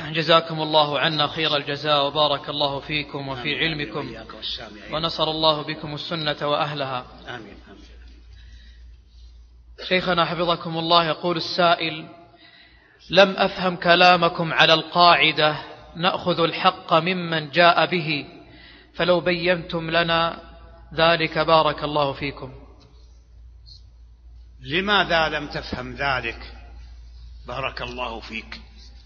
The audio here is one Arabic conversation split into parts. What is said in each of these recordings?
جزاكم الله عنا خير الجزاء وبارك الله فيكم وفي علمكم ونصر الله بكم السنة وأهلها. آمين. شيخنا حفظكم الله، يقول السائل: لم أفهم كلامكم على القاعدة نأخذ الحق ممن جاء به، فلو بينتم لنا ذلك بارك الله فيكم. لماذا لم تفهم ذلك؟ بارك الله فيك.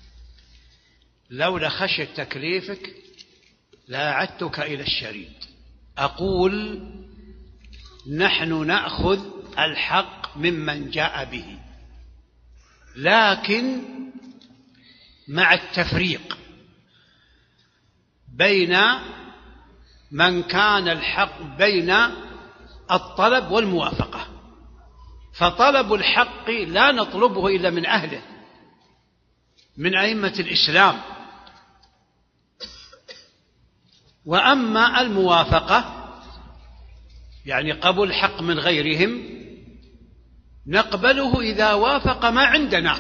لولا خشية تكليفك لاعدتك إلى الشريط. أقول نحن نأخذ الحق ممن جاء به، لكن مع التفريق بين من كان الحق بين الطلب والموافقة. فطلب الحق لا نطلبه إلا من أهله، من أئمة الإسلام. وأما الموافقة يعني قبول الحق من غيرهم نقبله إذا وافق ما عندنا.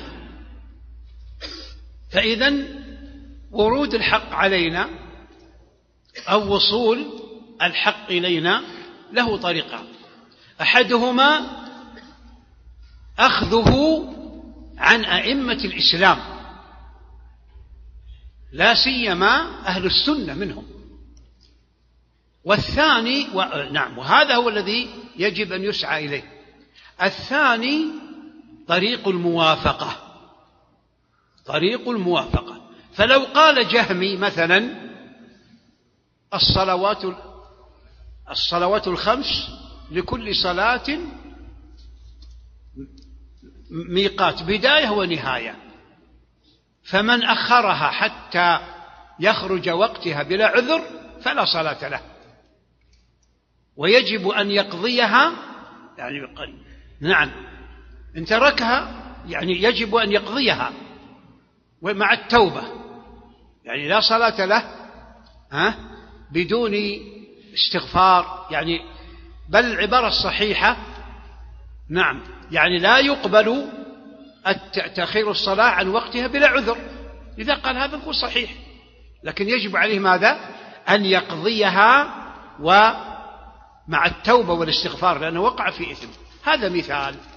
فإذن ورود الحق علينا أو وصول الحق إلينا له طريقة، أحدهما أخذه عن أئمة الإسلام لا سيما أهل السنة منهم، والثاني وهذا هو الذي يجب أن يسعى إليه. الثاني طريق الموافقة. طريق الموافقة. فلو قال جهمي مثلا الصلوات الخمس لكل صلاة ميقات بداية ونهاية، فمن أخرها حتى يخرج وقتها بلا عذر فلا صلاة له، ويجب أن يقضيها. يعني نعم، إن تركها يعني يجب أن يقضيها ومع التوبة، يعني لا صلاة له بدون استغفار. يعني بل العبارة الصحيحة نعم، يعني لا يقبل تأخير الصلاة عن وقتها بلا عذر. إذا قال هذا هو صحيح، لكن يجب عليه ماذا؟ أن يقضيها ومع التوبة والاستغفار، لأنه وقع في إثم. هذا مثال.